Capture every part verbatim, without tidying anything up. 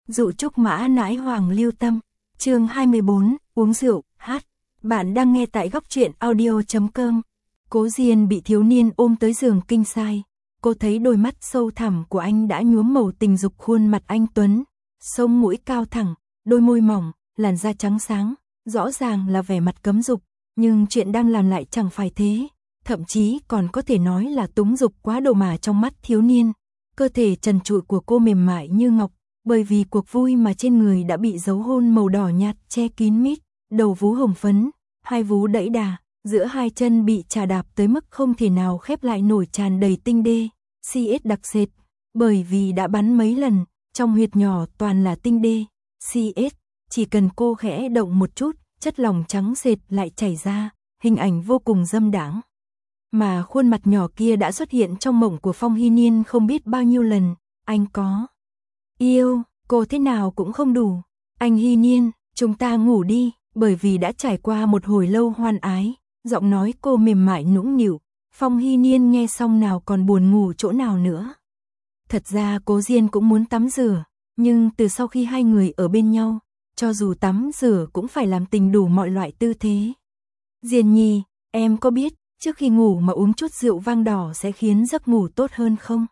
Dụ trúc mã nãi hoàng lưu tâm. Chương hai mươi bốn, uống rượu, hát. Bạn đang nghe tại góc truyện audio chấm com. Cố Diên bị thiếu niên ôm tới giường kinh sai. Cô thấy đôi mắt sâu thẳm của anh đã nhuốm màu tình dục, khuôn mặt anh tuấn, sống mũi cao thẳng, đôi môi mỏng, làn da trắng sáng, rõ ràng là vẻ mặt cấm dục, nhưng chuyện đang làm lại chẳng phải thế, thậm chí còn có thể nói là túng dục quá độ mà trong mắt thiếu niên. Cơ thể trần trụi của cô mềm mại như ngọc, bởi vì cuộc vui mà trên người đã bị dấu hôn màu đỏ nhạt che kín mít, đầu vú hồng phấn, hai vú đẫy đà, giữa hai chân bị chà đạp tới mức không thể nào khép lại nổi, tràn đầy tinh đê, xê ét đặc sệt, bởi vì đã bắn mấy lần, trong huyệt nhỏ toàn là tinh đê, xê ét, chỉ cần cô khẽ động một chút, chất lỏng trắng sệt lại chảy ra, hình ảnh vô cùng dâm đãng. Mà khuôn mặt nhỏ kia đã xuất hiện trong mộng của Phong Hy Niên không biết bao nhiêu lần, anh có yêu cô thế nào cũng không đủ. Anh Hy Niên, chúng ta ngủ đi, bởi vì đã trải qua một hồi lâu hoan ái, giọng nói cô mềm mại nũng nịu. Phong Hy Niên nghe xong nào còn buồn ngủ chỗ nào nữa. Thật ra Cố Diên cũng muốn tắm rửa, nhưng từ sau khi hai người ở bên nhau, cho dù tắm rửa cũng phải làm tình đủ mọi loại tư thế. Diên nhi, em có biết, trước khi ngủ mà uống chút rượu vang đỏ sẽ khiến giấc ngủ tốt hơn không?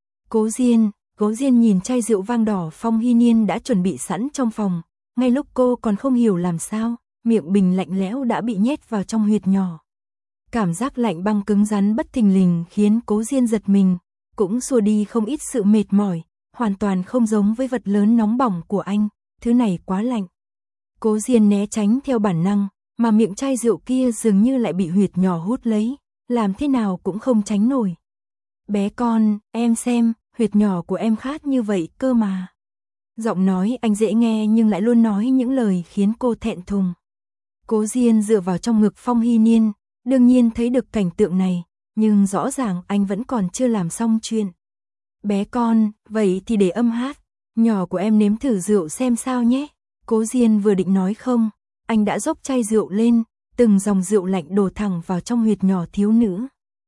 Cố Diên, Cố Diên nhìn chai rượu vang đỏ Phong Hy Niên đã chuẩn bị sẵn trong phòng, ngay lúc cô còn không hiểu làm sao, miệng bình lạnh lẽo đã bị nhét vào trong huyệt nhỏ. Cảm giác lạnh băng cứng rắn bất thình lình khiến Cố Diên giật mình, cũng xua đi không ít sự mệt mỏi, hoàn toàn không giống với vật lớn nóng bỏng của anh, thứ này quá lạnh. Cố Diên né tránh theo bản năng, mà miệng chai rượu kia dường như lại bị huyệt nhỏ hút lấy, làm thế nào cũng không tránh nổi. Bé con, em xem, huyệt nhỏ của em khát như vậy cơ mà. Giọng nói anh dễ nghe nhưng lại luôn nói những lời khiến cô thẹn thùng. Cố Diên dựa vào trong ngực Phong Hy Niên, đương nhiên thấy được cảnh tượng này, nhưng rõ ràng anh vẫn còn chưa làm xong chuyện. Bé con, vậy thì để âm hát, nhỏ của em nếm thử rượu xem sao nhé. Cố Diên vừa định nói không, anh đã dốc chai rượu lên, từng dòng rượu lạnh đổ thẳng vào trong huyệt nhỏ thiếu nữ.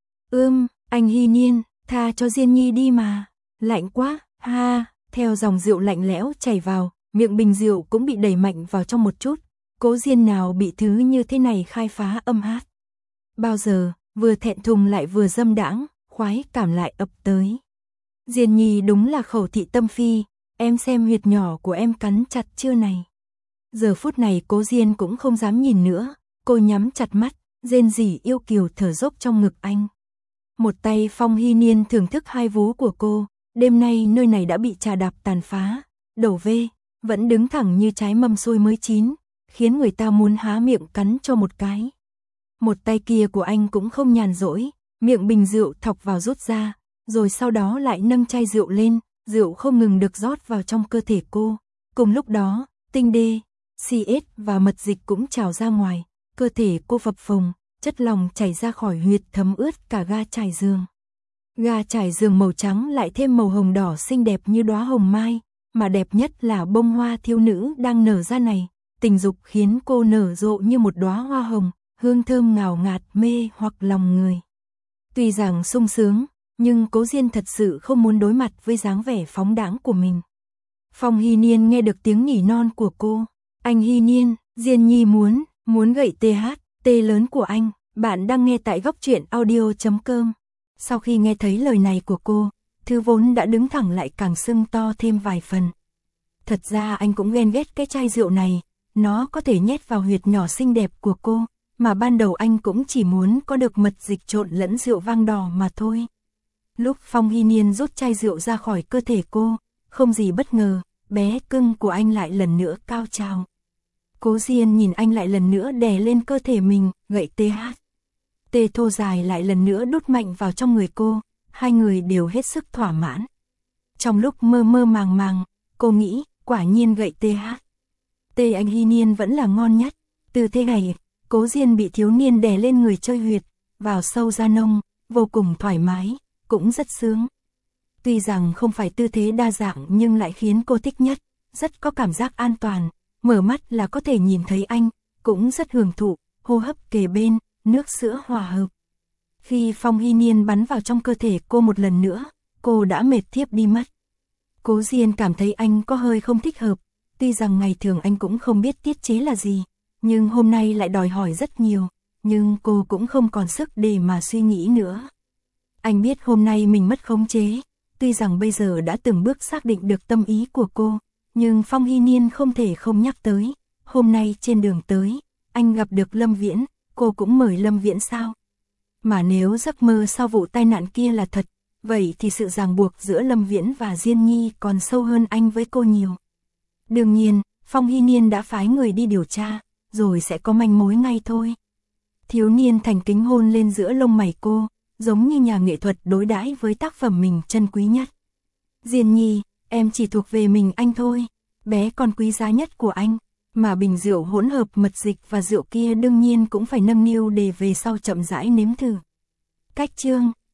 Ưm, anh Hy Niên, tha cho Diên nhi đi mà, lạnh quá, ha, theo dòng rượu lạnh lẽo chảy vào, miệng bình rượu cũng bị đẩy mạnh vào trong một chút. Cố Diên nào bị thứ như thế này khai phá âm hát. Bao giờ, vừa thẹn thùng lại vừa dâm đãng, khoái cảm lại ập tới. Diên nhi đúng là khẩu thị tâm phi, em xem huyệt nhỏ của em cắn chặt chưa này. Giờ phút này Cố Diên cũng không dám nhìn nữa, cô nhắm chặt mắt, rên rỉ yêu kiều thở dốc trong ngực anh. Một tay Phong Hy Niên thưởng thức hai vú của cô, đêm nay nơi này đã bị chà đạp tàn phá, đổ vê, vẫn đứng thẳng như trái mâm xôi mới chín, khiến người ta muốn há miệng cắn cho một cái. Một tay kia của anh cũng không nhàn rỗi, miệng bình rượu thọc vào rút ra, rồi sau đó lại nâng chai rượu lên, rượu không ngừng được rót vào trong cơ thể cô. Cùng lúc đó, tinh đê, xê ét và mật dịch cũng trào ra ngoài, cơ thể cô phập phồng, chất lỏng chảy ra khỏi huyệt thấm ướt cả ga trải giường. Ga trải giường màu trắng lại thêm màu hồng đỏ xinh đẹp như đóa hồng mai, mà đẹp nhất là bông hoa thiếu nữ đang nở ra này, tình dục khiến cô nở rộ như một đóa hoa hồng, hương thơm ngào ngạt mê hoặc lòng người. Tuy rằng sung sướng, nhưng Cố Diên thật sự không muốn đối mặt với dáng vẻ phóng đãng của mình. Phong Hy Niên nghe được tiếng nỉ non của cô. Anh Hy Niên, Diên nhi muốn, muốn gậy tê hát, tê lớn của anh. Bạn đang nghe tại góc truyện audio chấm com. Sau khi nghe thấy lời này của cô, Thư vốn đã đứng thẳng lại càng sưng to thêm vài phần. Thật ra anh cũng ghen ghét cái chai rượu này, nó có thể nhét vào huyệt nhỏ xinh đẹp của cô, mà ban đầu anh cũng chỉ muốn có được mật dịch trộn lẫn rượu vang đỏ mà thôi. Lúc Phong Hy Niên rút chai rượu ra khỏi cơ thể cô, không gì bất ngờ, bé cưng của anh lại lần nữa cao trào. Cố Diên nhìn anh lại lần nữa đè lên cơ thể mình, gậy tê hát. Tê thô dài lại lần nữa đút mạnh vào trong người cô, hai người đều hết sức thỏa mãn. Trong lúc mơ mơ màng màng, cô nghĩ, quả nhiên gậy tê hát. Tê anh Hy Niên vẫn là ngon nhất, từ thế này, Cố Diên bị thiếu niên đè lên người chơi huyệt, vào sâu ra nông, vô cùng thoải mái, cũng rất sướng. Tuy rằng không phải tư thế đa dạng nhưng lại khiến cô thích nhất, rất có cảm giác an toàn, mở mắt là có thể nhìn thấy anh, cũng rất hưởng thụ, hô hấp kề bên, nước sữa hòa hợp. Khi Phong Hy Niên bắn vào trong cơ thể cô một lần nữa, cô đã mệt thiếp đi mất. Cố Diên cảm thấy anh có hơi không thích hợp, tuy rằng ngày thường anh cũng không biết tiết chế là gì, nhưng hôm nay lại đòi hỏi rất nhiều, nhưng cô cũng không còn sức để mà suy nghĩ nữa. Anh biết hôm nay mình mất khống chế, tuy rằng bây giờ đã từng bước xác định được tâm ý của cô, nhưng Phong Hy Niên không thể không nhắc tới. Hôm nay trên đường tới, anh gặp được Lâm Viễn, cô cũng mời Lâm Viễn sao? Mà nếu giấc mơ sau vụ tai nạn kia là thật, vậy thì sự ràng buộc giữa Lâm Viễn và Diên Nhi còn sâu hơn anh với cô nhiều. Đương nhiên, Phong Hy Niên đã phái người đi điều tra, rồi sẽ có manh mối ngay thôi. Thiếu niên thành kính hôn lên giữa lông mày cô, giống như nhà nghệ thuật đối đãi với tác phẩm mình trân quý nhất. Diên Nhi, em chỉ thuộc về mình anh thôi, bé con quý giá nhất của anh, mà bình rượu hỗn hợp mật dịch và rượu kia đương nhiên cũng phải nâng niu để về sau chậm rãi nếm thử. Cách chương